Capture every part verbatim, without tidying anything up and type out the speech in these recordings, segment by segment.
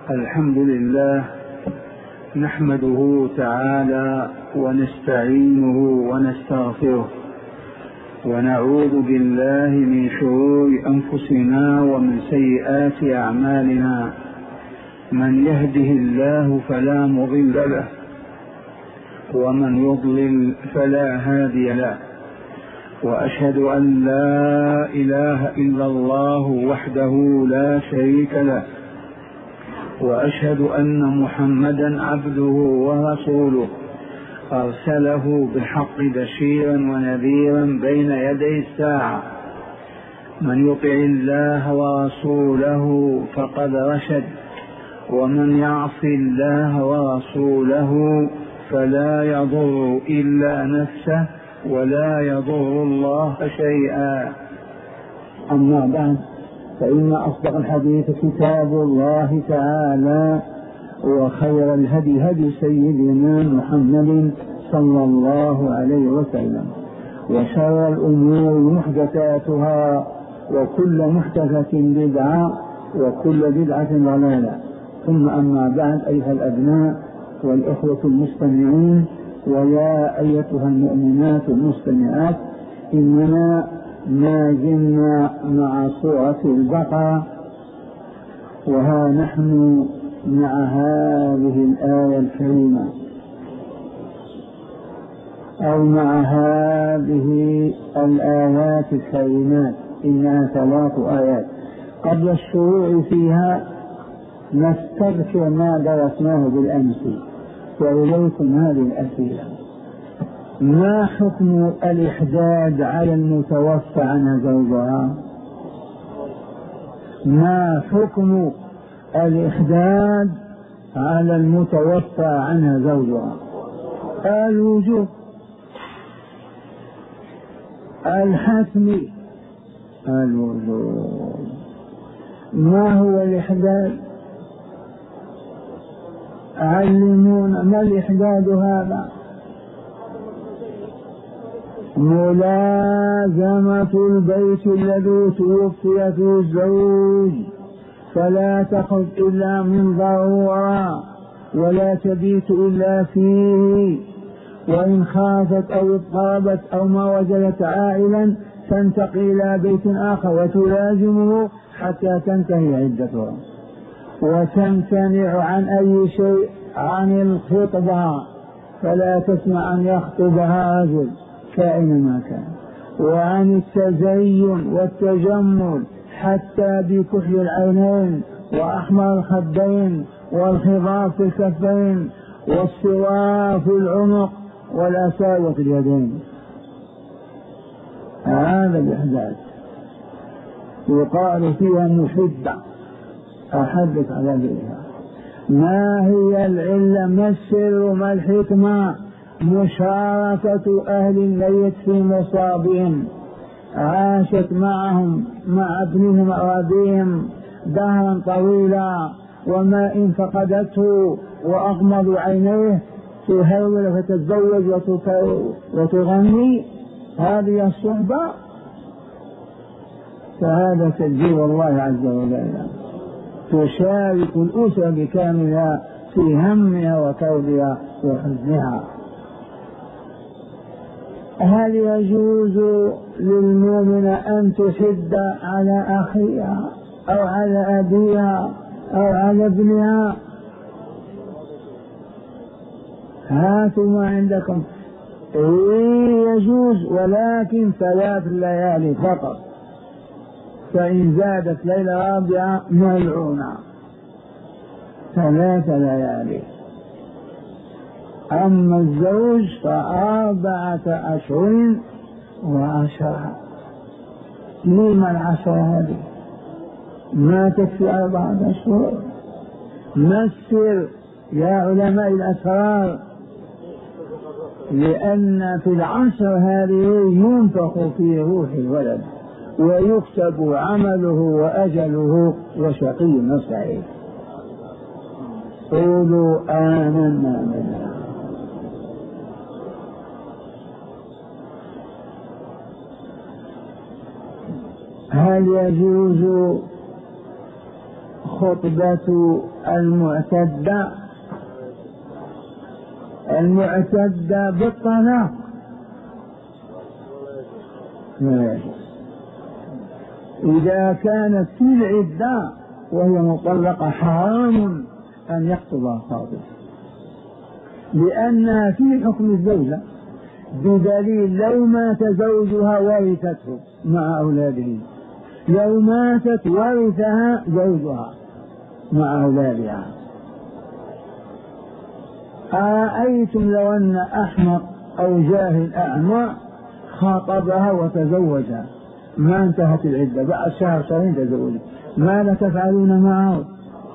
الحمد لله نحمده تعالى ونستعينه ونستغفره ونعوذ بالله من شرور أنفسنا ومن سيئات أعمالنا. من يهده الله فلا مضل له ومن يضلل فلا هادي له، وأشهد أن لا إله إلا الله وحده لا شريك له، وأشهد أن محمدا عبده ورسوله أرسله بالحق بشيرا ونذيرا بين يدي الساعة. من يطع الله ورسوله فقد رشد، ومن يعص الله ورسوله فلا يضر إلا نفسه ولا يضر الله شيئا. أما بعد، فإن أصدق الحديث كتاب الله تعالى، وخير الهدي هدي سيدنا محمد صلى الله عليه وسلم، وشر الأمور محدثاتها، وكل محدثة بدعة، وكل بدعة ضلالة. ثم أما بعد، أيها الأبناء والإخوة المستمعين، ويا أيتها المؤمنات المستمعات، إننا ما زلنا مع سورة البقرة، وها نحن مع هذه الآية الكريمة، أو مع هذه الآيات الكريمات. إنها ثلاث آيات. قبل الشروع فيها نستذكر ما درسناه بالأمس، وإليكم هذه الأسئلة: ما حكم الإحداد على المتوفى عنها زوجها؟ ما حكم الإحداد على المتوفى عنها زوجها؟ الوجوب الحتمي الوجوب. ما هو الإحداد؟ علمونا ما الإحداد هذا؟ ملازمة البيت الذي توفي فيه الزوج، فلا تخرج إلا من ضرورة، ولا تبيت إلا فيه، وإن خافت أو اضطربت أو ما وجدت عائلا تنتقل إلى بيت آخر وتلازمه حتى تنتهي عدتها، وتمتنع عن أي شيء، عن الخطبة، فلا تسمع أن يخطبها رجل كائنا ما كان، وعن التزين والتجمل حتى بكحل العينين وأحمر الخدين والخضاب في الكفين والسوار في العنق والأساوة في اليدين. هذا الإحداث يقال فيها محبة. أحدث على ذلك. ما هي العلة؟ ما السر؟ ما الحكمة؟ مشاركة أهل الميت في مصابهم، عاشت معهم مع ابنهم أو أبيهم دهرا طويلا، وما إن فقدته وأغمضوا عينيه تهول فتتزوج وتغني، هذه الصحبة، فهذا تدبير الله عز وجل. تشارك الأسرة بكاملها في همها وكربها وحزنها. هل يجوز للمؤمنة أن تحد على أخيها أو على أبيها أو على ابنها؟ هاتوا ما عندكم. إيه يجوز، ولكن ثلاث ليالي فقط، فإن زادت ليلة رابعة ملعونة. ثلاث ليالي. أما الزوج فأربعة أشهر وعشرة. لما العشرة هذه؟ ما تكفي أربعة أشهر؟ ما السر يا علماء الأسرار؟ لأن في العشر هذه ينفخ في روح الولد ويكتب عمله وأجله وشقي وسعيد. قولوا آمنا بالله. هل يجوز خطبة المعتدة المعتدة بالطلاق إذا كانت في العدة وهي مطلقة حرام أن يخطبها خاطب، لأنها في حكم الزوجة، بدليل لو مات زوجها ورثته مع أولاده، لو ماتت ورثها زوجها مع أولادها. أرأيتم لو أن أحمق أو جاهل أعمى خاطبها وتزوجها، ما انتهت العدة، بعد شهر شهرين تزوجها، ماذا تفعلون معه؟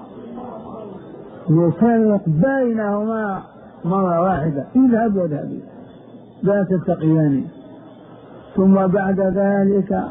يفرق بينهما مرة واحدة، اذهب واذهبي لا تلتقيان. ثم بعد ذلك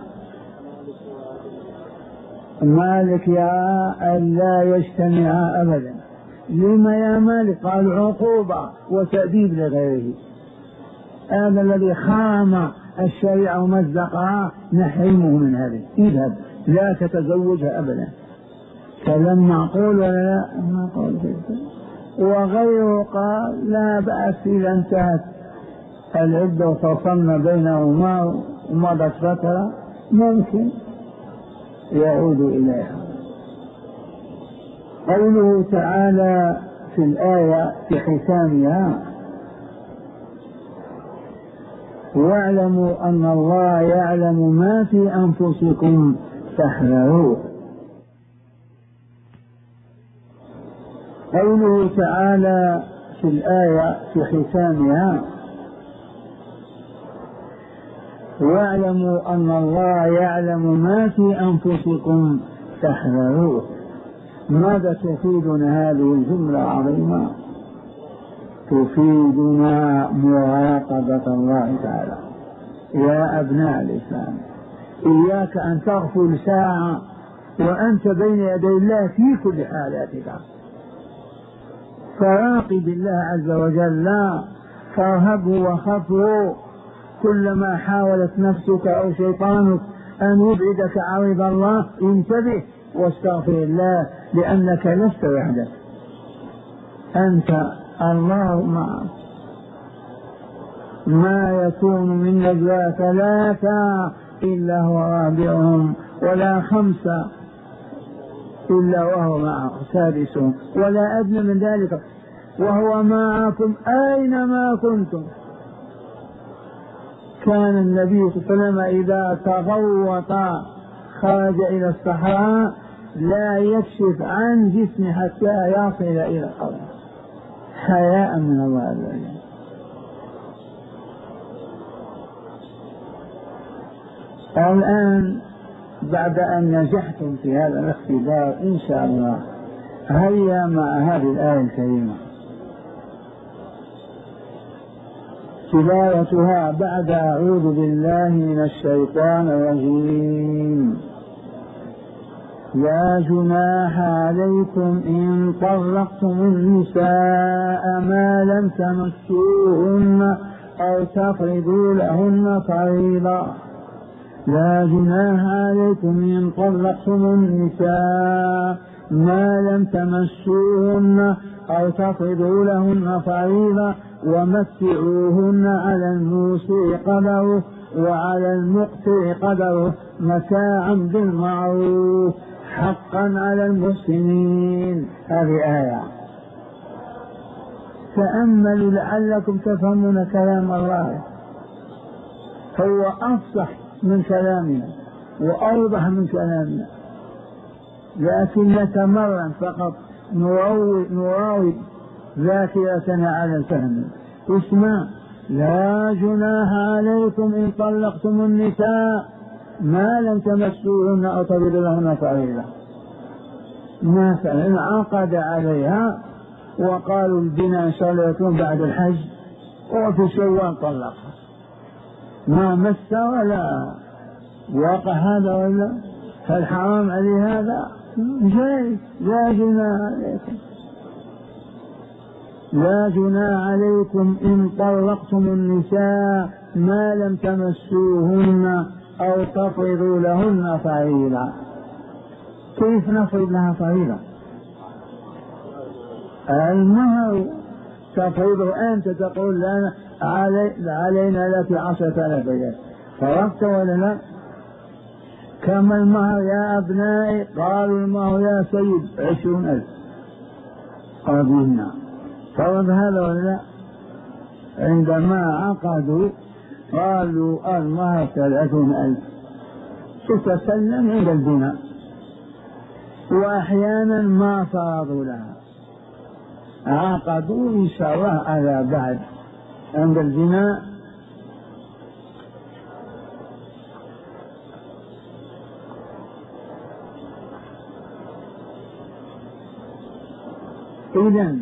مالك يرى أن لا يجتمعا أبدا. لما يا مالك؟ قال عقوبة وتأديب لغيره، هذا الذي خام الشريعة ومزقها نحرمه من هذه، اذهب لا تتزوجها أبدا. كلام معقول ولا لا؟ معقول. وغيره قال لا بأس إذا انتهت العدة وفصلنا بينهما ومضت فترة ممكن يعود إليها. قوله تعالى في الآية في ختامها: واعلموا أن الله يعلم ما في أنفسكم فاحذروه. قوله تعالى في الآية في ختامها: واعلموا أن الله يعلم ما في أنفسكم فاحذروه. ماذا تفيدنا هذه الجملة العظيمة؟ تفيدنا مراقبة الله تعالى. يا أبناء الإسلام، إياك أن تغفل ساعة وأنت بين يدي الله في كل حالاتك، فراقب الله عز وجل، فارهبه وخفه. كلما حاولت نفسك أو شيطانك أن يبعدك عن رضا الله انتبه واستغفر الله، لأنك لست وحدك، أنت الله معك. ما يكون من نجوى ثلاثة إلا هو رابعهم، ولا خمسة إلا وهو معه سادسهم، ولا أدنى من ذلك، وهو معكم أينما كنتم. كان النبي صلى الله عليه وسلم إذا تغوط خرج إلى الصحراء لا يكشف عن جسمه حتى يصل إلى الأرض حياء من الله عز وجل. الآن بعد أن نجحتم في هذا الاختبار إن شاء الله، هيا مع هذه الآية الكريمة تلاوتها بعد أعوذ بالله من الشيطان الرجيم. لا جناح عليكم إن طلقتم النساء ما لم تمسوهن أو تفرضوا لهن فريضة. لا جناح عليكم إن طلقتم النساء ما لم تمسوهن أو تفرضوا لهن فريضة ومتعوهن على الموسع قدره وعلى المقتر قدره متاعا بالمعروف حقا على المحسنين. هذه آية تأملوا لعلكم تفهمون كلام الله. هو أفصح من كلامنا وأوضح من كلامنا، لكن نتمرن فقط نراود ذاكرتنا على الفهم. اسمع: لا جناح عليكم إن طلقتم النساء ما لم تمسوهن أو تفرضوا لهن فريضة. مثلا انعقد عليها وقالوا البناء إن شاء الله يكون بعد الحج وفي شوال طلقها، ما مس ولا واقع هذا ولا هل حرام عليه هذا؟ جائز. لا جناح عليكم لا جناح عليكم إن طلقتم النساء ما لم تمسوهن أو تفرضوا لهن فريضة. كيف نفرض لها فريضة؟ المهر تفرضه أنت، تقول لنا علي علينا لك عشرة آلاف ريال، فرضت ولا لا؟ كم المهر يا أبنائي؟ قالوا المهر يا سيد عشرون ألف. قبلنا فرض هذا ولا لا؟ عندما عقدوا قالوا المهر ثلاثون ألف، تتسلم عند البناء، وأحيانا ما فرضوا لها، عقدوا إن شاء الله على بعد عند البناء. إذن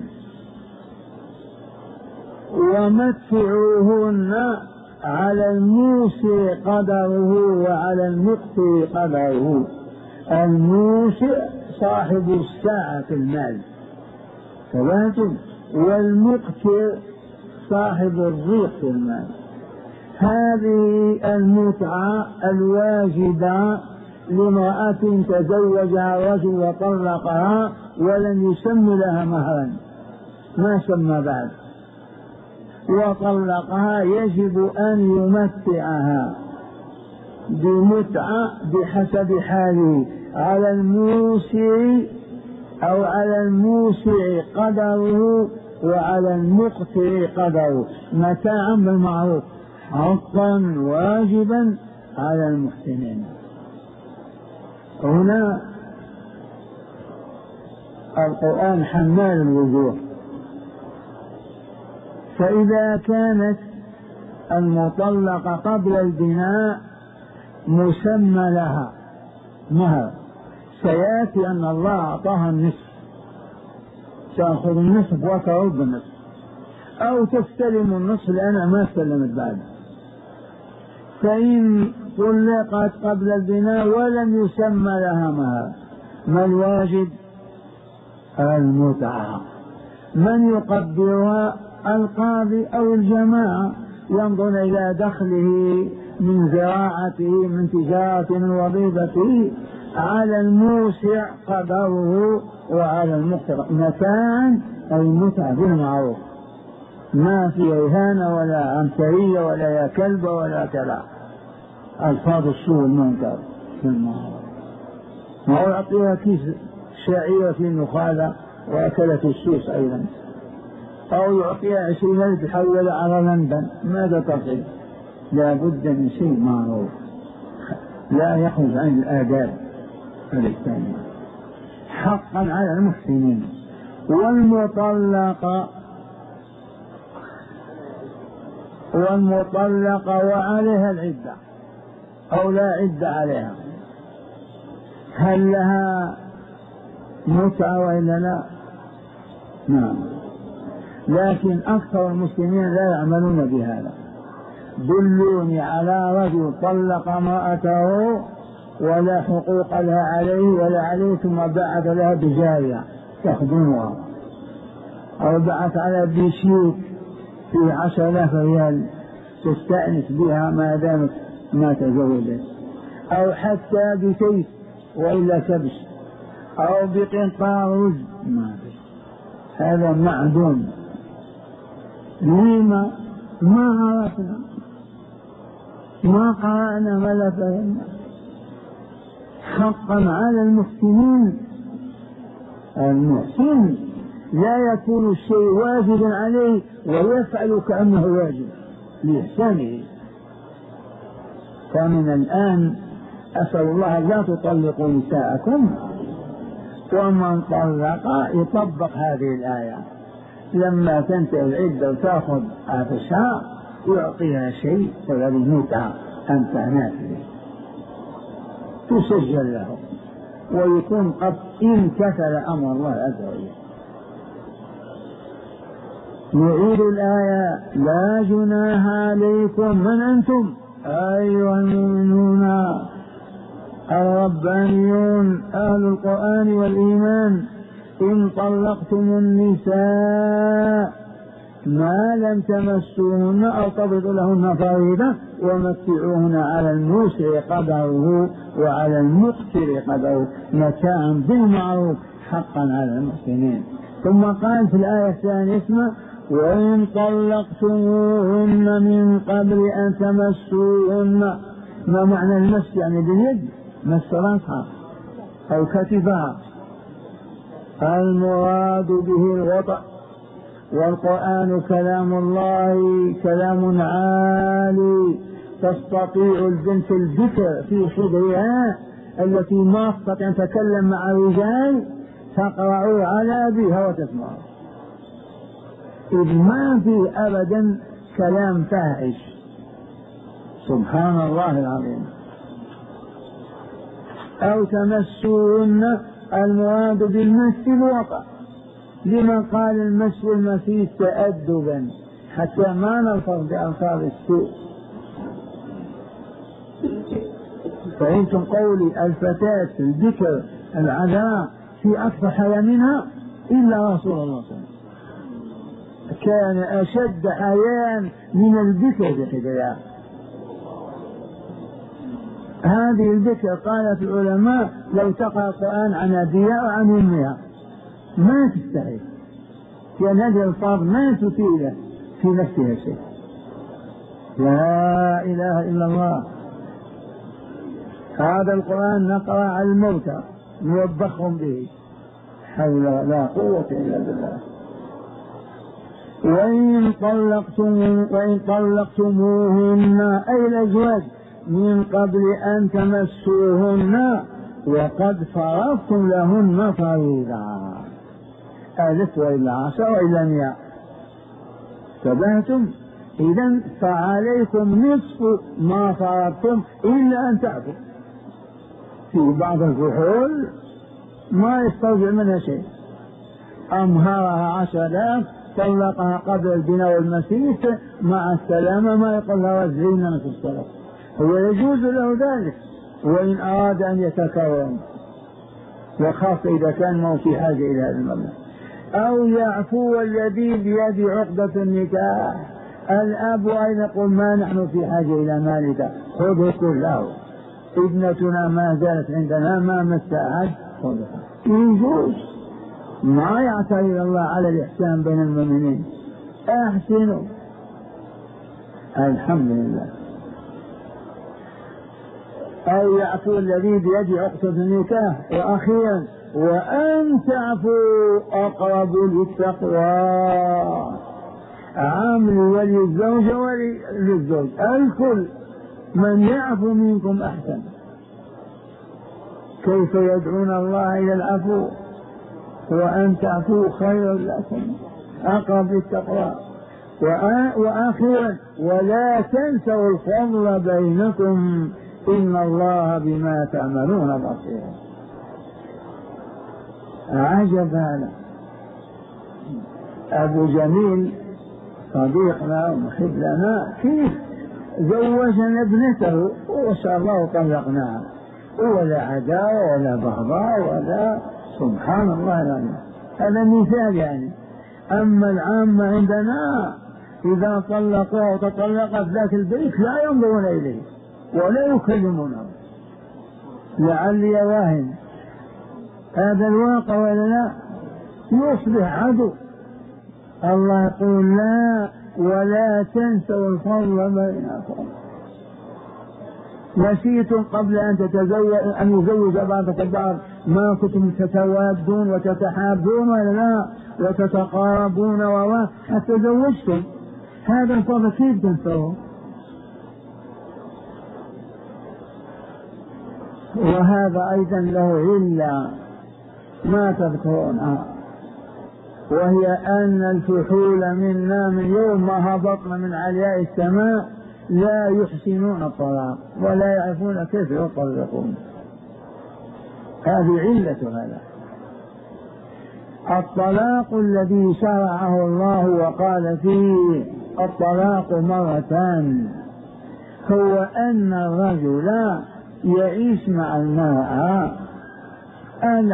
ومتعوهن على الموسع قدره وعلى المقتر قدره. الموسع صاحب السعة في المال، فهمتم؟ والمقتر صاحب الضيق في المال. هذه المتعة الواجبة لامرأة تزوجها رجل وطلقها ولم يسم لها مهرا، ما سمى بعد، وطلقها، يجب أن يمتعها بمتعة بحسب حاله، على الموسع أو على الموسع قدره وعلى المقتر قدره، متاعا بالمعروف، حقا واجبا على المحسنين. هنا القرآن حمال الوجوه. فإذا كانت المطلقة قبل البناء مسمى لها مهر، سيأتي أن الله أعطاها النصف، تأخذ النصف وترد النصف، أو تستلم النصف لأنها ما استلمت بعد. فإن طلقت قبل البناء ولم يسمى لها مهر، ما الواجب؟ المتعة. من يقدرها؟ القاضي أو الجماعة، ينظر إلى دخله من زراعته، من تجارته، من وظيفته. على الموسع قدره وعلى المقتر متاعا، أي متعة بالمعروف، ما في إهانة ولا عنصرية ولا يا كلب ولا كذا ألفاظ السوء المنكر في المعروف. ما يعطيها كيس شعيرة في النخالة وأكلت السوس أيضا، أو يعطيها عشرين ألف يحول على لندن، ماذا تصل؟ لا بد من شيء معروف لا يخرج عن الآداب الإسلامية، حقا على المحسنين. والمطلقة والمطلقة وعليها العدة أو لا عدة عليها، هل لها متعة وإلا لا؟ نعم، لكن أكثر المسلمين لا يعملون بهذا. دلوني على رجل طلق امرأته ولا حقوق لها عليه ولا عليه، ثم بعث لها بجارية تخدمها، أو بعث على بشيك في عشر آلاف ريال تستأنس بها ما دامت ما تزوجت، أو حتى بسيف وإلا كبش، أو بقنطار رز، ما في، هذا معدوم. لما؟ ما عرفنا، ما قرأنا ولا فهمنا. حقا على المحسنين. المحسن لا يكون الشيء واجبا عليه ويفعل كأنه واجب لإحسانه. فمن الآن أسأل الله لا تطلقوا نساءكم، ومن طلق يطبق هذه الآية، لما تنتهي العدة وتأخذ عفشها يعطيها شيء وهذه متعة أمتعنات تسجل له، ويكون قد امتثل أمر الله عز وجل. نعيد الآية: لا جناح عليكم، من أنتم؟ أيها المؤمنون الربانيون أهل القرآن والإيمان، إن طلقتم النساء ما لم تمسوهن أو تفرضوا لهن فريضة ومتعوهن على الموسع قدره وعلى المقتر قدره متاعا بالمعروف حقا على المحسنين. ثم قال في الآية الثانية اسمع: وإن طلقتموهن من قبل أن تمسوهن. ما معنى المس؟ يعني باليد، مس راسها أو كتفها. المراد به الوطأ، والقرآن كلام الله كلام عالي، تستطيع البنت البكر في حجرها التي ما تستطيع أن تتكلم مع الرجال تقرأ على أبيها وتسمع، إذ ما في أبدا كلام فاحش. سبحان الله العظيم. أو تمسون، المراد بالمس الوطأ، لما قال المس والمسيس تأدبا حتى ما نلفظ بألفاظ السوء. فإنتم قولي الفتاة الذكر العذراء في أكثر حياة منها إلا رسول الله صلى الله عليه وسلم كان أشد حياة من الذكر بحجرها. هذه الذكر قالت العلماء لو تقرأ القرآن عن أبيها وعن أمها ما تستحي، لأن هذه الألفاظ ما تثير في نفسها شيء. لا إله إلا الله. هذا القرآن نقرأ على الموتى نوبخهم به، حول لا قوة إلا بالله. وإن طلقتم وإن طلقتموهن أي الأزواج من قبل أن تمسوهن وقد فرضتم لهن فريضة، ألف وإلا عشر وإلا مئة، تبهتم. إذن فعليكم نصف ما فرضتم إلا أن تعفوا. في بعض الفحول ما يستوجب منها شيء، أمهرها عشر آلاف طلقها قبل البناء والمسيس مع السلامة، ما يقول لها وزعينا في الصلاة، هو يجوز له ذلك وإن أراد أن يتكرم، وخاصة إذا كان ما في حاجة إلى هذا المبلغ. أو يعفو الذي بيد عقدة النكاح. الأب أيضا يقول ما نحن في حاجة إلى مالك، خذه كله، ابنتنا ما زالت عندنا ما مس أحد، خذها. يجوز، ما يعترض الله على الإحسان بين المؤمنين، أحسنوا. الحمد لله. أو يعفو الذي بيد عقدة النكاح. وأخيرا وأن تعفوا أقرب للتقوى، عامل ولي الزوج ولي للزوج، الكل من يعفو منكم أحسن. كيف يدعون الله إلى العفو؟ وأن تعفوا خير لكم أقرب للتقوى. وآخرا ولا تنسوا الفضل بينكم إن الله بما تعملون بصير. عجب هذا. أبو جميل صديقنا ومحب لنا كيف زوجنا ابنته وشاء الله طلقناها، ولا عداوة ولا بغضاء ولا، سبحان الله العظيم. هذا مثال يعني. أما العامة عندنا إذا طلقوها وتطلقت ذات البيت لا ينظرون إليه ولا يكلمونه، لعلي واهن. هذا الواقع ولا لا؟ يصبح عدو. الله يقول لا ولا تنسوا الفضل بينكم. نسيتم قبل أن تتزوج أن يزوج بعضكم البعض ما كنتم تتوادون وتتحابون ولا لا وتتقاربون وما حتى زوجتم. هذا الفضل كيف تنسوه؟ وهذا أيضا له علة ما تذكرونها، وهي أن الفحول منا من يوم ما هبطنا من علياء السماء لا يحسنون الطلاق ولا يعرفون كيف يطلقون. هذه علة هذا. الطلاق الذي شرعه الله وقال فيه الطلاق مرتان هو أن الرجل يعيش مع المرأة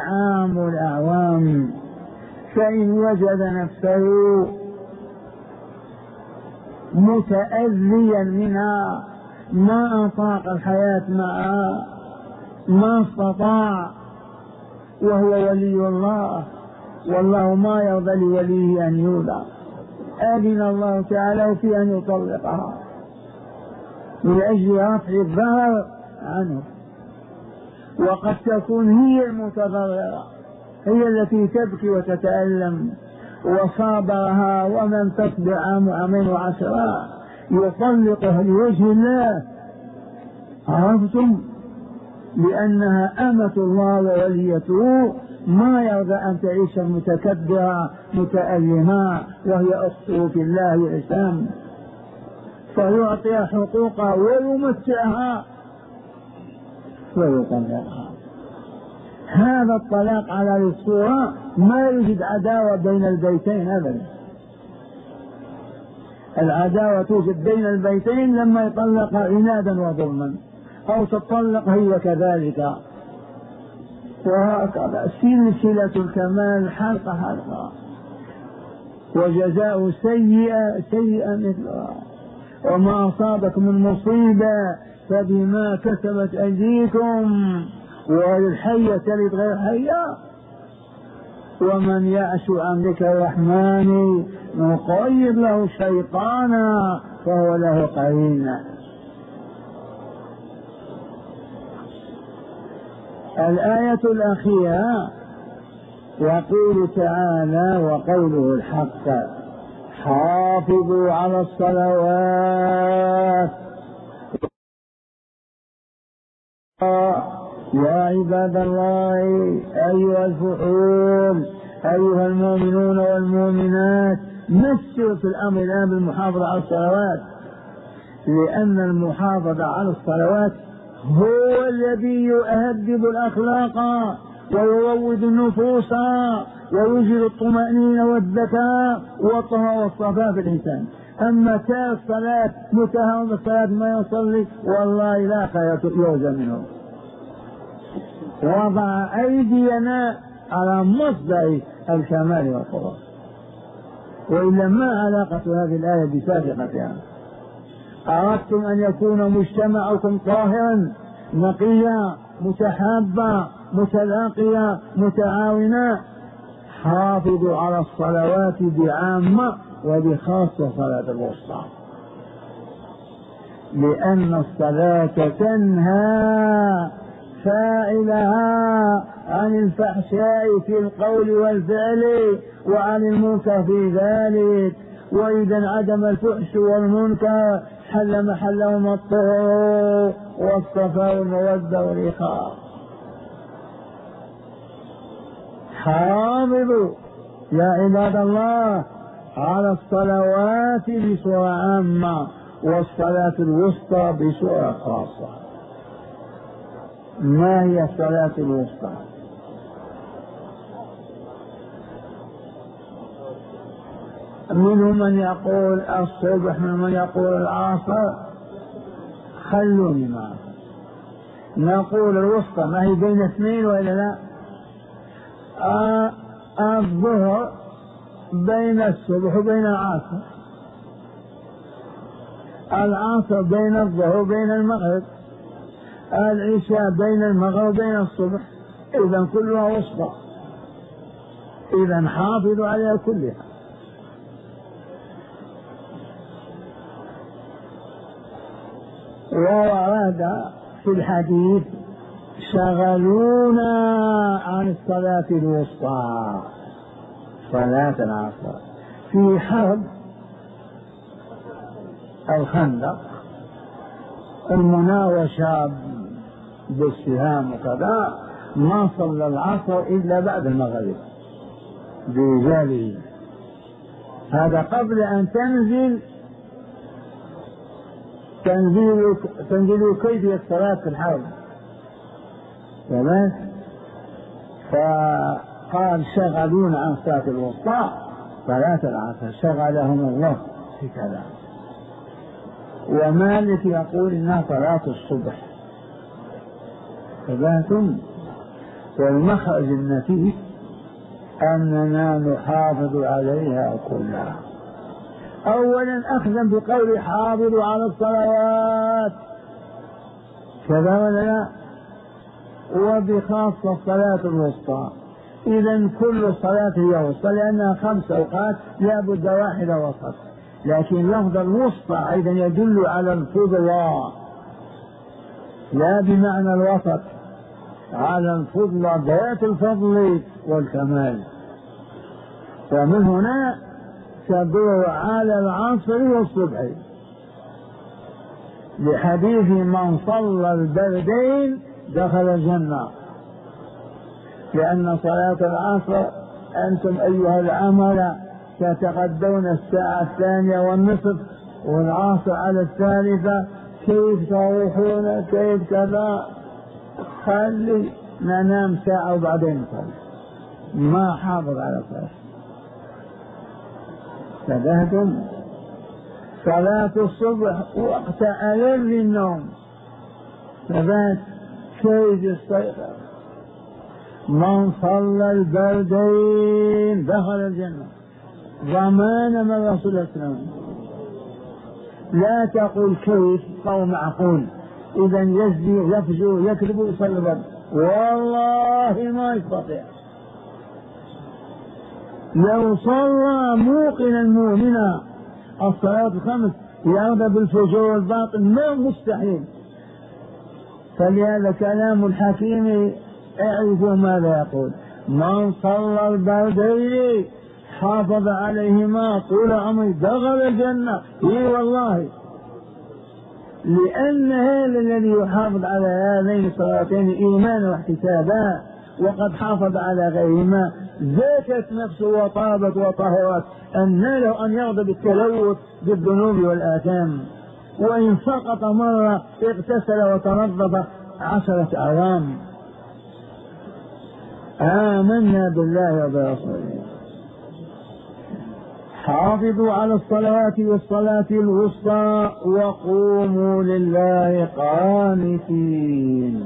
العام والأعوام، فإن وجد نفسه متأذيا منها، ما أطاق الحياة معها، ما استطاع، وهو ولي الله، والله ما يرضى لوليه أن يولى. أذن الله تعالى في أن يطلقها من أجل رفع الضرر عنه. وقد تكون هي المتضررة، هي التي تبكي وتتألم، وصابرها ومن تصبر عام وعامين وعشرة يطلقها لوجه الله. عرفتم؟ لأنها أمة الله ووليته، ما يرضى أن تعيش متكبرة متألمة وهي أخته في الله عصام، فيعطيها حقوقها ويمتعها ويطلقها. هذا الطلاق على الصورة ما يوجد عداوة بين البيتين أبدا. العداوة توجد بين البيتين لما يطلق عنادا وظلما، أو تطلق هي كذلك. وهكذا سلسلة الكمال حلقة حلقة، وجزاء سيئة سيئة مثلها. وما أصابكم من مصيبة فبما كسبت أيديكم، والحية تلد غير حية، ومن يعش عن ذكر الرحمن نقيض له شيطانا فهو له قرين. الآية الأخيرة يقول تعالى وقوله الحق: حافظوا على الصلوات يا عباد الله أيها الفحول أيها المؤمنون والمؤمنات. مسوا في الأمر الآن بالمحافظة على الصلوات، لأن المحافظة على الصلوات هو الذي يهذب الأخلاق ويروض النفوس ويوجد الطمأنينة والذكاء والطهارة والصفاء في الإنسان. أما تارك الصلاة متهاون بالصلاة ما يصلي والله لا خير يوجد منه. وضع أيدينا على مصدر الكمال والقرآن، وإلا ما علاقة هذه الآية بسابقتها؟ أردتم أن يكون مجتمعكم طاهرا نقيا متحابا متلاقيا متعاونا، حافظوا على الصلوات بعامة وبخاصة صلاة الوسطى، لأن الصلاة تنهى فاعلها عن الفحشاء في القول والفعل وعن المنكر في ذلك. وإذا انعدم الفحش والمنكر حل محلهما الطهور والصفاء والمودة والإخاء. حافظوا يا عباد الله على الصلوات بصورة عامة والصلاة الوسطى بصورة خاصة. ما هي الصلاة الوسطى؟ منهم من يقول الصبح، من من يقول العصر. خلوني معه. نقول الوسطى ما هي بين اثنين وإلا لا؟ آه الظهر بين الصبح وبين العصر، العصر بين الظهر وبين المغرب، العشاء بين المغرب وبين الصبح، إذا كلها وسطى. إذا حافظوا عليها كلها. وورد في الحديث شغلونا عن الصلاة الوسطى صلاة العصر في حرب الخندق، المناوشة بالسهام وكذا، ما صلى العصر إلا بعد المغرب برجاله. هذا قبل أن تنزل تنزيل تنزيل كيفية الصلاة في الحرب. تمام. فقال شغلون عن صلاة الوسطى صلاة العصر، شغلهم الله في كذا. ومالك يقول إنها صلاة الصبح. فذاتم والمخرج النتيج أننا نحافظ عليها كلها، أولا أخذا بقول حافظوا على الصلوات كذا ولا لا، وبخاصة الصلاة الوسطى. إذا كل الصلاة هي وسطى لأنها خمس أوقات لا بد واحدة وسط، لكن لفظ الوسطى أيضا يدل على الفضلى لا بمعنى الوسط، على الفضلى ذات الفضل والكمال. ومن هنا تدل على العصر والصبح لحديث من صلى البردين دخل الجنة، لأن صلاة العصر أنتم أيها العمل تتغدون الساعة الثانية والنصف والعصر على الثالثة، كيف تروحون كيف كذا، خلي ننام ساعة وبعدين نصلي، ما حافظ على صلاة. فذهتم صلاة الصبح وقت ألم للنوم، فذات كيف يستيقظ. من صلى البردين دخل الجنة ضمانا من رسول الله صلى الله عليه وسلم. لا تقول كيف أو معقول، إذا يزني يفجر يكذب يصلي البرد، والله ما يستطيع. لو صلى موقنا مؤمنا الصلاة الخمس يرضى بالفجور والباطل ما مستحيل. فلهذا كلام الحكيم اعرفوا ماذا يقول. من صلى البردين حافظ عليهما طول عمره دخل الجنة. اي والله، لأن هذا الذي يحافظ على هذين الصلاتين إيمانا واحتسابا وقد حافظ على غيرهما زكت نفسه وطابت وطهرت أن له أن يرضى بالتلوث بالذنوب والآثام، وإن سقط مرة اغتسل وتنظف عشرة أعوام. آمنا بالله وبرسوله. حافظوا على الصلاة والصلاة الوسطى وقوموا لله قانتين.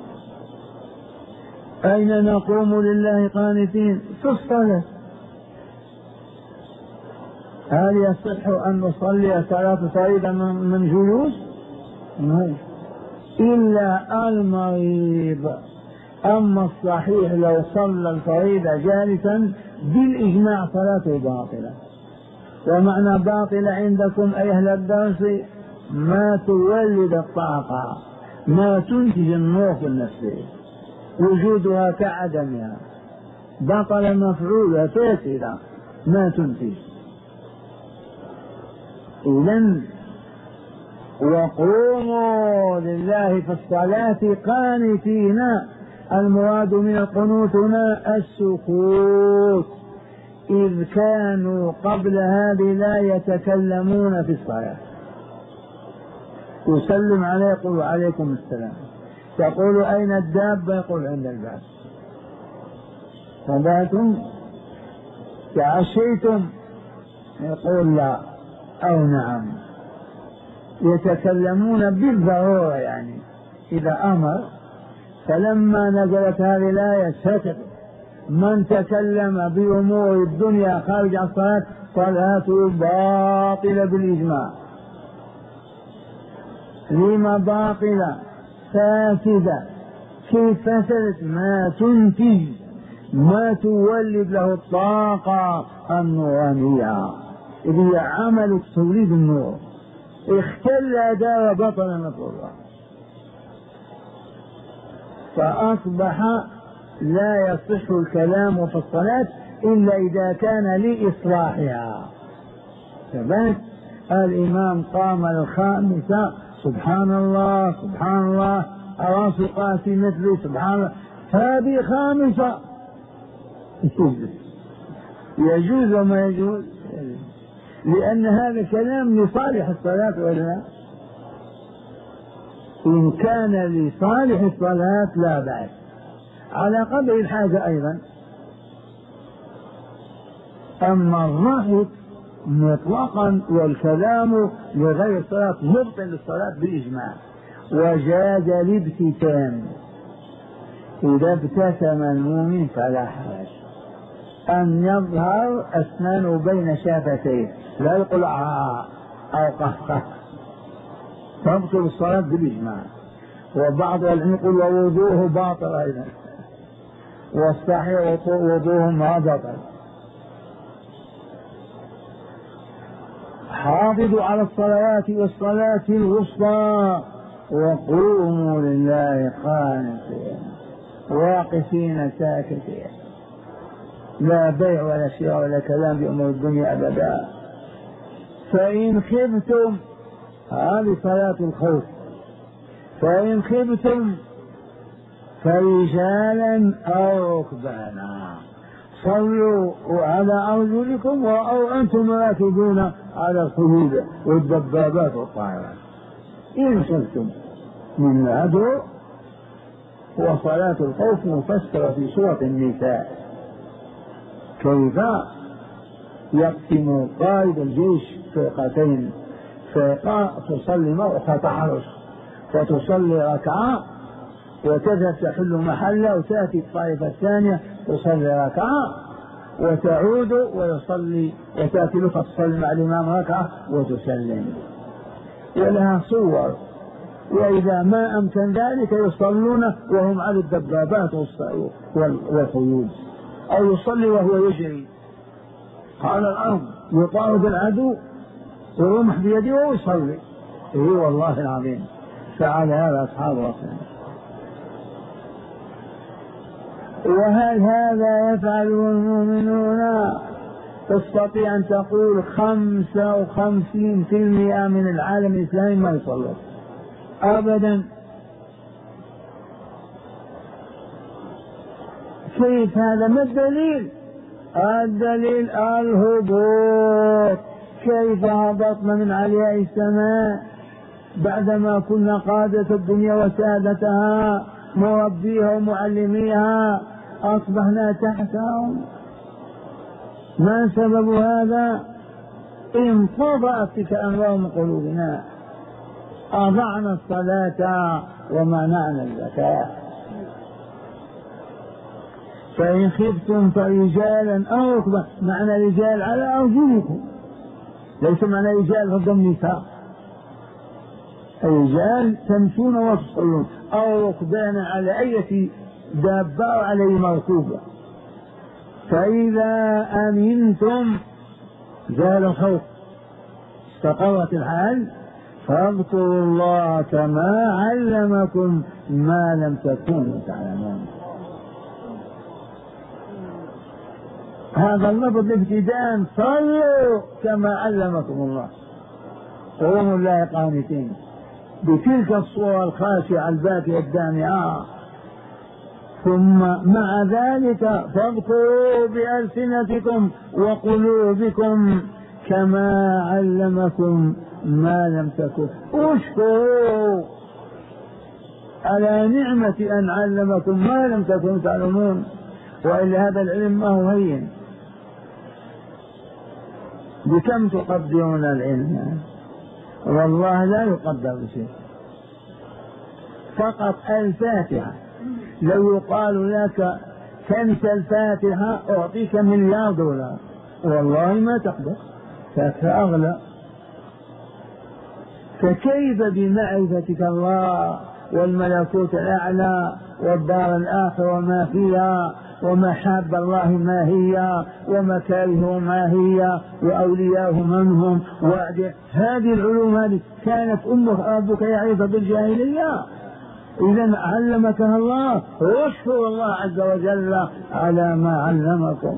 أين نقوم لله قانتين؟ في الصلاة. هل يصح أن نصلي صلاة فريضة من جلوس؟ إلا المريض. أما الصحيح لو صلى الفريضة جالسا بالإجماع صلاته باطلة. ومعنى باطلة عندكم أي أهل الدرس ما تولد الطاقة، ما تنتج النور في النفس، وجودها كعدمها، بطل مفعولها فاسدة ما تنتج. إذن وقوموا لله في الصلاة قانتين. المراد من القنوت هنا السكوت، إذ كانوا قبل هذه لا يتكلمون في الصلاة. يسلم عليه يقول عليكم السلام، تقول أين الدابة يقول عند الباب، صلاتم تعشيتم يقول لا أو نعم. يتكلمون بالضرورة يعني إذا أمر. فلما نزلت هذه الآية سكت. من تكلم بأمور الدنيا خارج الصلاة صلاته باطلة بالإجماع. لما باطلة؟ فاسدة. كيف فسدت؟ ما تنتج، ما تولد له الطاقة النورانية، إذ هي عمل توليد النور. اختل أداء بطلا نطورا، فأصبح لا يصح الكلام في الصلاة إلا إذا كان لإصلاحها. فبس الإمام قام الخامسة سبحان الله سبحان الله، أراس قاسي مثلي سبحان الله، هذه خامسة يجوز وما يجوز، لأن هذا كلام لصالح الصلاة ولا لا؟ إن كان لصالح الصلاة لا بأس، على قدر الحاجة أيضا. أما الرفض مطلقا والكلام لغير الصلاة مبطل للصلاة بالإجماع. وجاز الابتسام، إذا ابتسم المؤمن فلا حرج، أن يظهر أسنانه بين شفتيه، لا يقول آه أو قهقه، تبطل الصلاة بالإجماع. وبعض العلم يقول ووضوه باطل أيضا، والصحيح وضوه ما بطل. حافظوا على الصلوات والصلاة الوسطى وقوموا لله قانتين واقفين ساكتين، لا بيع ولا شراء ولا كلام بأمور الدنيا أبدا. فإن خفتم، هذه صلاة الخوف، فإن خفتم فرجالا أو ركبانا صلوا على أرجلكم أو أنتم راكبون على الخيول والدبابات والطائرات. إن خفتم من العدو. وصلاة الخوف مفسرة في سورة النساء، كيف يقسم قائد الجيش فرقتين، فرقة تصلي وأخرى تحرس، فتصلي ركعة وتذهب تحل محلة وتأتي الطائفة الثانية تصلي ركعة وتعود ويصلي وتأتي له فتصلي مع الإمام ركعة وتسلم، ولها صور. وإذا ما أمكن ذلك يصلون وهم على الدبابات والخيول، أو يصلي وهو يجري على الأرض يطارد العدو ورمح بيده ويصلي. إيه والله العظيم فعل هذا أصحاب رسول. وهل هذا يفعله المؤمنون؟ تستطيع أن تقول خمسة وخمسين في المئة من العالم الإسلامي ما يصلي أبدا. كيف هذا؟ ما الدليل؟ الدليل الهبوط. كيف هبطنا من علياء السماء بعدما كنا قادة الدنيا وسادتها مربيها ومعلميها، أصبحنا تحتهم. ما سبب هذا؟ انطبعت تلك الأنوار من قلوبنا، أضعنا الصلاة ومنعنا الزكاة. فإن خفتم فرجالا أو ركبانا، معنى رجال على أرجلكم، ليس معنى رجال ضد النساء، الرجال تمشون وتصلون، أو ركبانا على أي دابة عليه مركوبة. فإذا أمنتم زال الخوف استقرت الحال فاذكروا الله كما علمكم ما لم تكونوا تعلمون. هذا اللفظ ابتداء، صلوا كما علمكم الله، قوموا الله قانتين، بتلك الصورة الخاشعة الباكية الدامعة. ثم مع ذلك فاذكروا بألسنتكم وقلوبكم كما علمكم ما لم تكن. اشكروا على نعمة أن علمكم ما لم تكونوا تعلمون، وإلا هذا العلم ما هو هين. بكم تقدرون العلم؟ والله لا يقدر بشيء، فقط الفاتحة. لو يقال لك كنس الفاتحة أعطيك مليار دولار، والله ما تقدر، فأغلى. فكيف بمعرفتك الله والملكوت الأعلى والدار الآخرة وما فيها ومحاب الله ما هي ومكاره ما هي وأولياءه من هم وعده، هذه العلوم هذه كانت أمك أبوك يعرفها بالجاهلية، إذا علمكها الله، واشكر الله عز وجل على ما علمكم.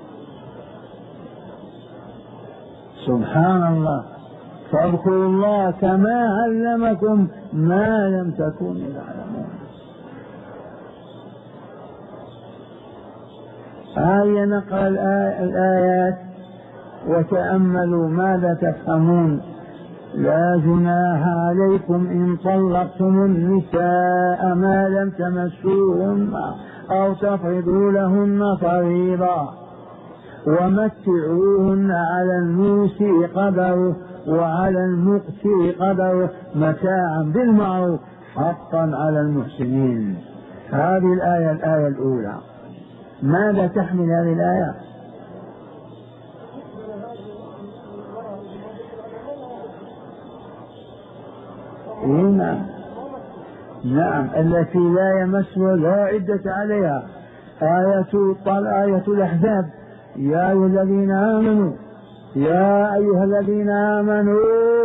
سبحان الله. فاذكروا الله كما علمكم ما لم تكونوا تعلمون. آية نقرأ الآيات وتأملوا ماذا تفهمون. لا جناح عليكم إن طلقتم النساء ما لم تمسوهن أو تفرضوا لهن فريضة ومتعوهن على الموسع قدره وعلى المقتر قدره متاعا بالمعروف حقا على المحسنين. هذه الآية الآية الأولى. ماذا تحمل هذه الآية؟ نعم نعم التي لا يمسها لا عدة عليها. آية طال آية الأحزاب يا أيها الذين آمنوا يا أيها الذين آمنوا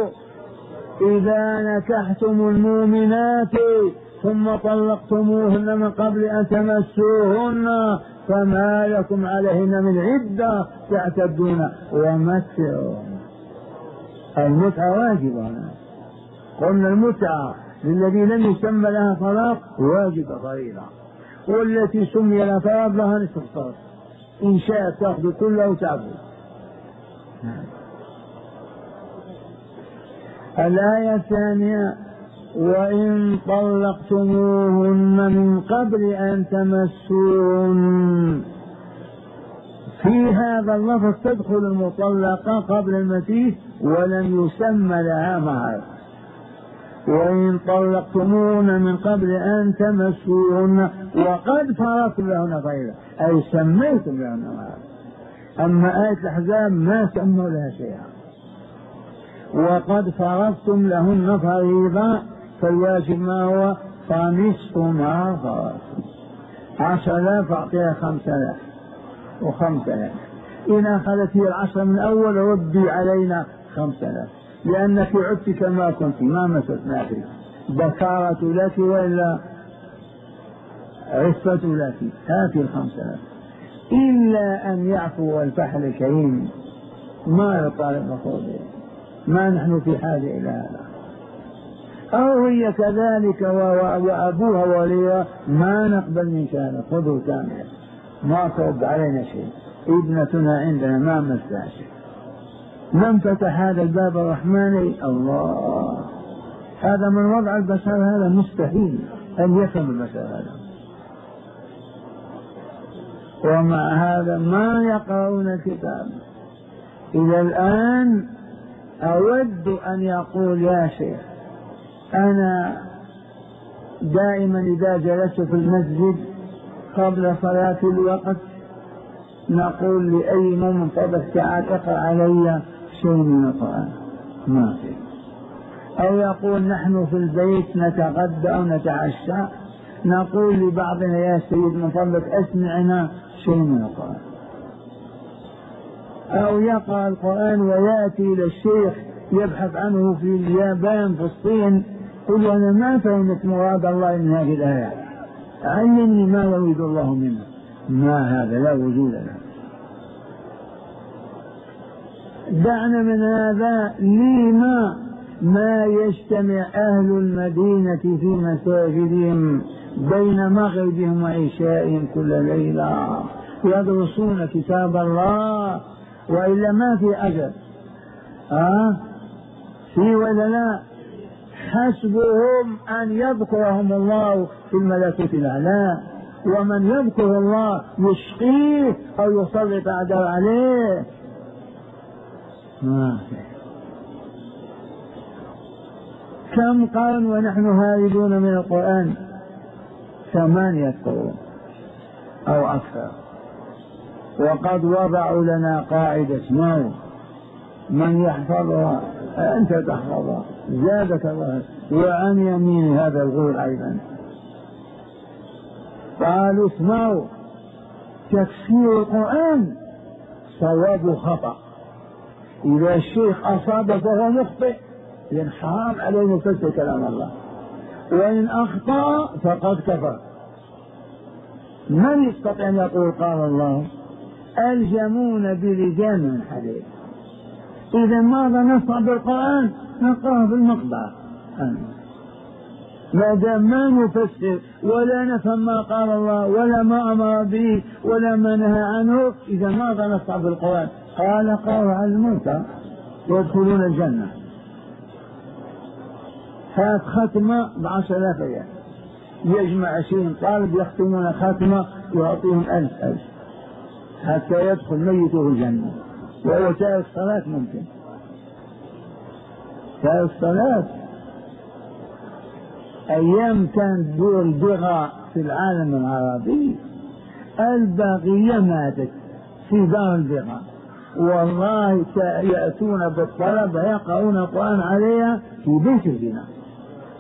إذا نكحتم المؤمنات ثم طلقتموهن من قبل أن تمسوهن فما لكم عليهن من عدة تعتدون ومتعوهن. المتعة واجبة، قلنا المتعة للذي لم يسمى لها طلاق واجبة فريضة، والتي سمي لها طلاق لها نصف الطلاق إن شاءت تأخذ كله وتعبد. الآية الثانية وإن طلقتموهن من قبل أن تمسوهن، في هذا اللفظ تدخل المطلقة قبل المسيح ولم يسمى لها مهر. وإن طلقتموهن من قبل أن تمسوهن وقد فرضتم لهن فريضة أي سميتم لهن مهر. أما آية الأحزاب ما سموا لها شيئا. وقد فرضتم لهن فريضة فالواجب ما هو؟ فنصف ما فرضتم. عشر آلاف أعطيها خمسة آلاف وخمسة آلاف. إن أخذت هي العشر من أول ردي علينا خمسة آلاف لأنك عدت كما كنت ما مستنا فيك. بكارة لك وإلا عفة لك هاتي الخمسة آلاف إلا أن يعفو الفحل الكريم ما يطالب مفروضه، ما نحن في حاجة إلى هذا. أو هي كذلك وأبوها وليها ما نقبل من كان خذوا كامل ما ترد علينا شيء، ابنتنا عندنا ما مسها شيء. من فتح هذا الباب الرحماني؟ الله. هذا من وضع البشر، هذا مستحيل أن يفهم البشر هذا. ومع هذا ما يقرؤون الكتاب. إلى الآن أود أن يقول يا شيخ أنا دائما إذا جلست في المسجد قبل صلاة الوقت نقول لأي مؤمن فضل تعال اقرأ علي شيء من القرآن ما في. أو يقول نحن في البيت نتغدى أو نتعشى نقول لبعضنا يا سيد من فضلك أسمعنا شيء من القرآن. أو يقرأ القرآن ويأتي إلى الشيخ يبحث عنه في اليابان في الصين قل أنا ما فهمت مراد الله من هذه الآية علمني ما يريد الله منه. ما هذا لا وجود له. دعنا من هذا. لما ما يجتمع أهل المدينة في مساجدهم بين مغربهم وعشائهم كل ليلة يدرسون كتاب الله وإلا ما في أجر أه؟ في ولا لا؟ حسبهم أن يذكرهم الله في الملكوت الأعلى، ومن يذكر الله يشقيه أو يسلط أعداء عليه. ما في. كم قرن ونحن هاربون من القرآن؟ ثمانية قرون أو أكثر. وقد وضعوا لنا قاعدة موت من يحفظها أنت تحفظها زادك الله. وعن يمين هذا الغول أيضا قالوا اسمعوا تفسير القرآن صواب خطأ، إذا الشيخ أصاب فهو مخطئ لأن حرام عليه نفسر كلام الله، وإن أخطأ فقد كفر. من يستطيع أن يقول قال الله؟ ألجمون بلجام من حديد. إذا ماذا نصنع بالقرآن؟ نقرأه بالمقبرة. ما دام ما نفسر ولا نفهم ما قال الله ولا ما أمر به ولا ما نهى عنه، إذا ماذا نصنع بالقرآن؟ قال قالوا على الموتى يدخلون الجنة. هات ختمة بعشر آلاف ريال يجمع عشرين طالب يختمون ختمة يعطيهم ألف ألف حتى يدخل ميته الجنة. وهو تارك الصلاة ممكن تارك الصلاة. أيام كان دور البغاء في العالم العربي الباغية ماتت في دار البغاء والله يأتون بالطلبة يقرؤون القرآن عليها في بيت البناء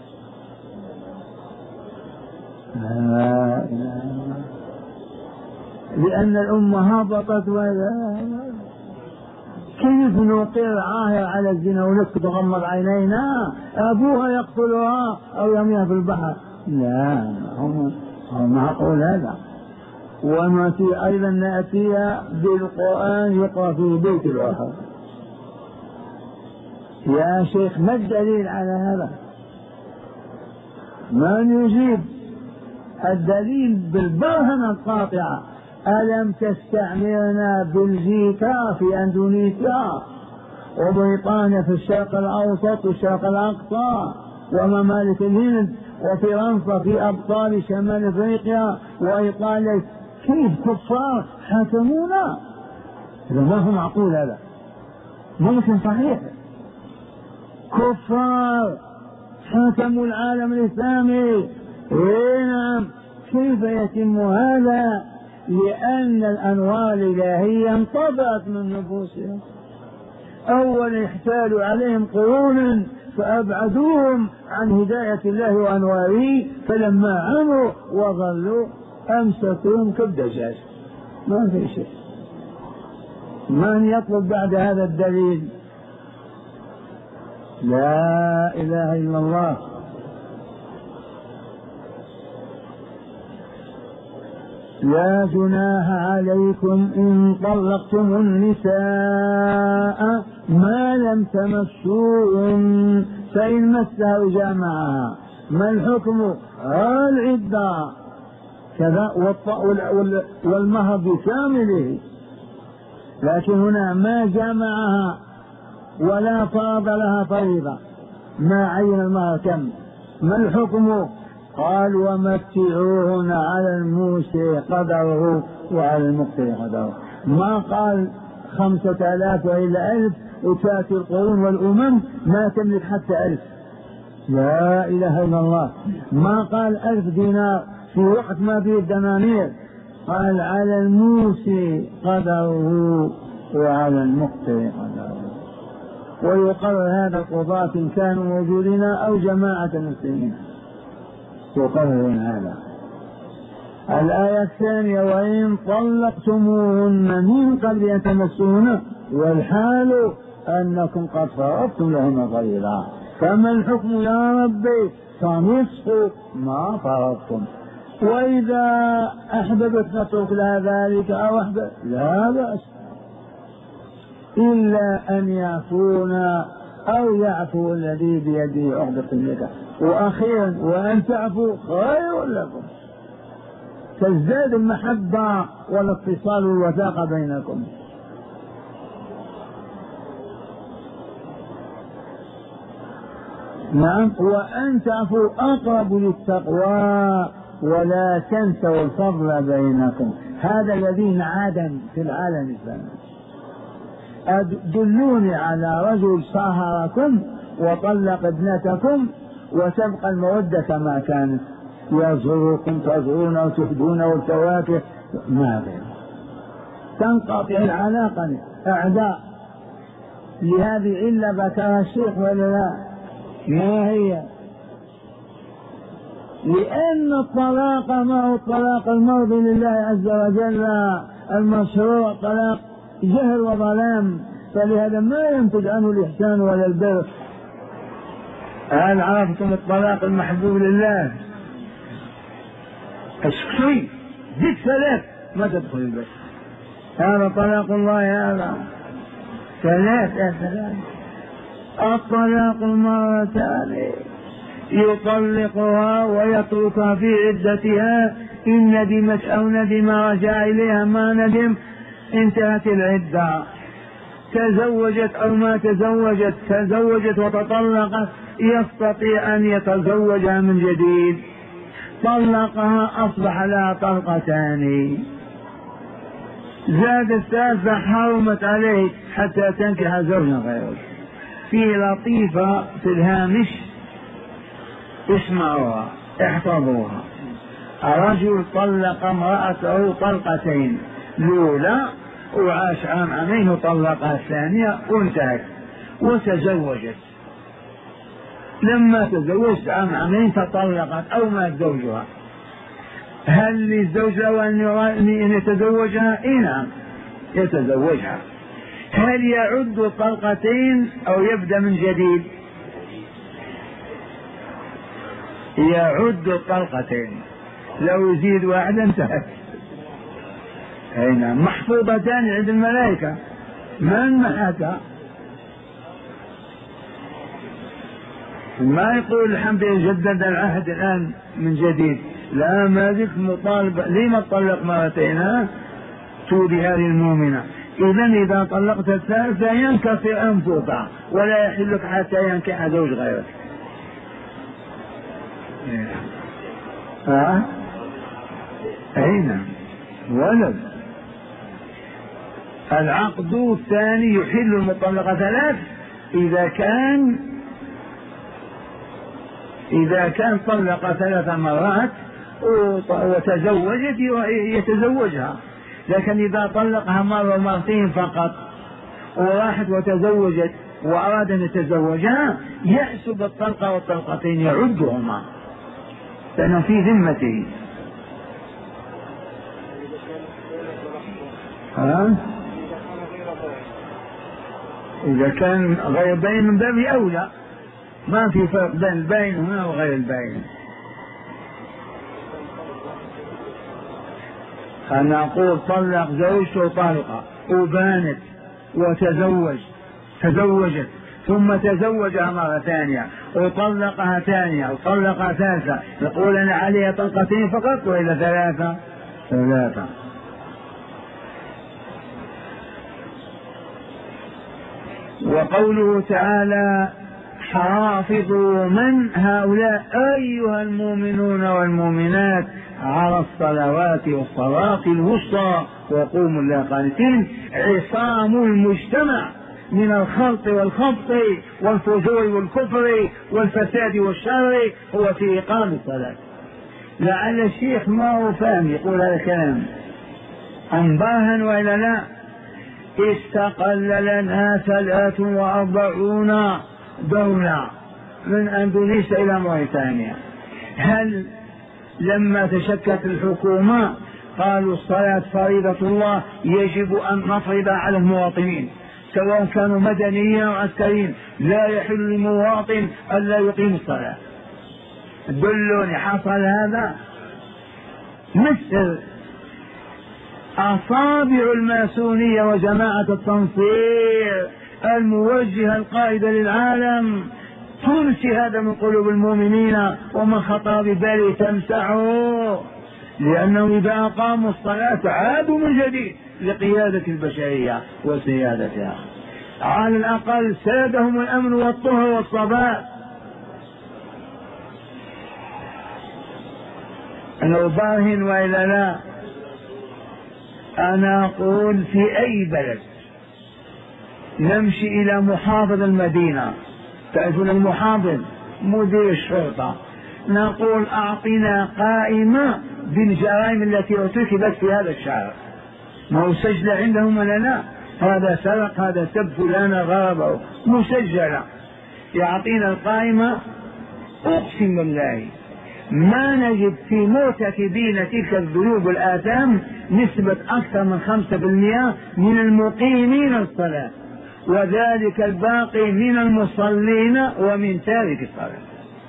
لا لا. لأن الأمة هبطت ولا كيف نقر عاهر على الزنا ونسكت وغمض عينينا أبوها يقتلها أو يرميها في البحر؟ لا هم معقول هذا. ونأتي أيضا نأتي بالقرآن يقرأ في بيت الآخر. يا شيخ ما الدليل على هذا؟ من يجيب؟ الدليل بالبرهنة القاطعة. ألم تستعمرنا بلجيكا في أندونيسيا وبريطانيا في الشرق الأوسط والشرق الأقصى وممالك الهند وفرنسا في أبطال شمال أفريقيا وإيطاليا؟ كيف كفار حكمونا؟ إذا ما هو معقول هذا، ممكن صحيح كفار حكموا العالم الإسلامي. إيه نعم. كيف يتم هذا؟ لأن الأنوار الإلهية انطبعت من نفوسهم. أولا احتالوا عليهم قرونا فأبعدوهم عن هداية الله وأنواره، فلما عموا وظلوا أمسكوهم كالدجاج. ما في شيء. من يطلب بعد هذا الدليل؟ لا إله إلا الله. لا جناح عليكم إن طلقتم النساء ما لم تمسوهن فإن مسها جامعها. ما الحكم؟ العدة كذا والمهر بكامله. لكن هنا ما جامعها ولا فرض لها فريضة، ما عين المهر كم. ما الحكم؟ قال ومتعوهن على الموسع قدره وعلى المقتر قدره. ما قال خمسة آلاف وإلا ألف وتأتي القرون والأمم ما تملك حتى ألف. لا إله إلا الله. ما قال ألف دينار في وقت ما فيه الدنانير، قال على الموسع قدره وعلى المقتر قدره. ويقرر هذا القضاة إن كانوا موجودين أو جماعة المسلمين يقررون هذا. الآية الثانية وإن طلقتموهن من قبل أن تمسوهن والحال أنكم قد فرضتم لهن فريضة فما الحكم يا ربي؟ فنصف ما فرضتم. وإذا أحببت نترك لها ذلك أو أحببت لا بأس، إلا أن يعفونا أو يعفو الذي بيده عقدة النكاح. وأخيرا وأن تعفوا خير لكم، تزداد المحبة والاتصال والوثاقة بينكم. نعم. وأن تعفوا أقرب للتقوى ولا تنسوا الفضل بينكم. هذا الذي انعدم في العالم الإسلامي. دلوني على رجل صاهركم وطلق ابنتكم وتبقى المودة كما كانت، يزوركم تزورون وتهدون والتواكه ما غير، تنقطع العلاقة. أعداء لهذه علة ذكرها الشيخ ولا لا؟ ما هي؟ لأن الطلاق ما هو الطلاق المرضي لله عز وجل المشروع، طلاق جهل وظلام، فلهذا ما ينتج عنه الإحسان ولا البر. هل عرفتم الطلاق المحبوب لله؟ اسكتي زد ثلاث ما تدخل البيت، هذا طلاق الله. هذا ثلاث ثلاث. الطلاق المرتان يطلقها ويتركها في عدتها، إن ندمت أو ندم رجع إليها، ما ندم انتهت العدة. تزوجت أو ما تزوجت، تزوجت وتطلقت، يستطيع أن يتزوجها من جديد. طلقها أصبح لها طلقتان، زاد الثالثة حرمت عليه حتى تنكح زوجا غيره. في لطيفة في الهامش اسمعوها احفظوها. رجل طلق امرأته طلقتين، الأولى وعاش عام عامين وطلقها الثانية وانتهت، وتزوجت. لما تزوجت عام عامين تطلقت أو مات زوجها، هل للزوج له أن يتزوجها؟ إيه نعم يتزوجها. هل يعد طلقتين أو يبدأ من جديد؟ يعد طلقتين، لو يزيد واحدة انتهت. أي نعم محفوظتان عند الملائكة، من محاها؟ ما يقول الحمد لله جدد العهد الآن من جديد، لا ما زلت مطالبة. لما تطلق مرتين؟ تودي هذه المؤمنة. إذن إذا طلقت الثالثة ينكسر أنفك ولا يحلك حتى ينكح زوج غيرك. ها أين ولد؟ العقد الثاني يحل المطلقة ثلاث إذا كان إذا كان طلق ثلاث مرات وتزوجت يتزوجها، لكن إذا طلقها مرة مرتين فقط وراحت وتزوجت وأراد أن يتزوجها يحسب الطلقة والطلقتين يعدهما لأنه في ذمته. ها؟ إذا كان غير باين من باب أولى، ما في فرق بين الباين هنا وغير الباين. أنا أقول طلق زوجته طلقة وبانت وتزوج تزوجت ثم تزوجها مرة ثانية وطلقها ثانية وطلقها ثالثة، يقول أنا عليها طلقتين فقط وإلى ثلاثة ثلاثة. وقوله تعالى حافظوا من هؤلاء أيها المؤمنون والمؤمنات على الصلوات والصلاة الوسطى وقوموا لله قانتين. عصام المجتمع من الخلط والخبط والفجور والكفر والفساد والشر هو في إقام الصلاة. لعل الشيخ ما هو فاهم يقول هذا الكلام أنباها وإلا لا. استقل لنا ثلاث وأربعون دولة من أندونيسيا إلى موريتانيا. هل لما تشكلت الحكومة قالوا الصلاة فريضة الله يجب أن نفرضها على المواطنين سواء كانوا مدنيين أو عسكريين، لا يحل للمواطن ألا يقيم الصلاة؟ دلوني حصل هذا؟ مصر أصابع الماسونية وجماعة التنصير الموجهة القائدة للعالم تنسي هذا من قلوب المؤمنين، ومن خطر بباله تمسحه، لأنه إذا أقاموا الصلاة عادوا من جديد لقيادة البشرية وسيادتها. على الأقل سادهم الأمن والطهر والصباح. لو باهن وإلا لا. أنا أقول في أي بلد نمشي إلى محافظ المدينة، تعرفون المحافظ مدير الشرطة، نقول أعطينا قائمة بالجرائم التي ارتكبت في هذا الشارع، ما هو سجل عندهم ولا لا؟ هذا سرق، هذا سب، فلان غربه، مسجلة. يعطينا القائمة. أقسم بالله ما نجد في مرتكبين تلك الذنوب والآثام نسبة أكثر من خمسة بالمئة من المقيمين الصلاة، وذلك الباقي من المصلين ومن تارك الصلاة.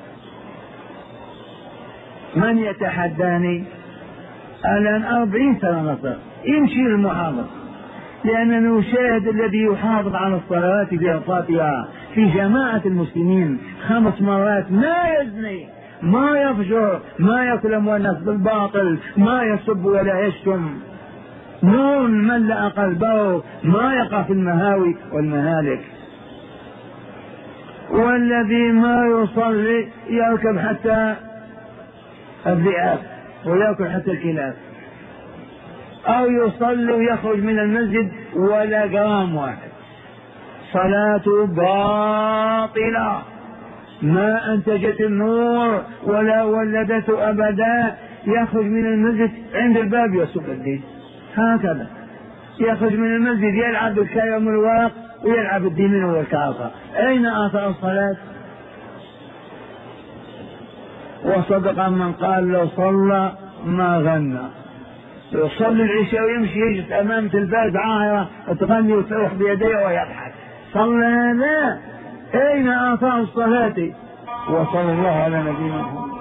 من يتحداني؟ الآن أربعين سنة مصر يمشي المحافظ، لأننا نشاهد الذي يحافظ على الصلوات في أوقاتها في جماعة المسلمين خمس مرات، ما يزني، ما يفجر، ما يأكل أموال الناس بالباطل، ما يسب ولا يشتم، نون ملأ قلبه، ما يقع في المهاوي والمهالك. والذي ما يصلي يركب حتى الذئاب ويأكل حتى الكلاب، أو يصلي ويخرج من المسجد ولا جرام واحد، صلاته باطلة ما أنتجت النور ولا ولدته أبدا. يخرج من المسجد عند الباب يسب الدين، هكذا يخرج من المسجد يلعب بالكرم والورق ويلعب الدين والكعصة. أين آثار الصلاة؟ وصدق من قال لو صلى ما غنى. يصلي العشاء ويمشي يجلس أمام تلفاز عاهرة تغني وتروح بيديه ويضحك. صلى هذا أين آثار الصلاة؟ وصلى الله على نبينا محمد.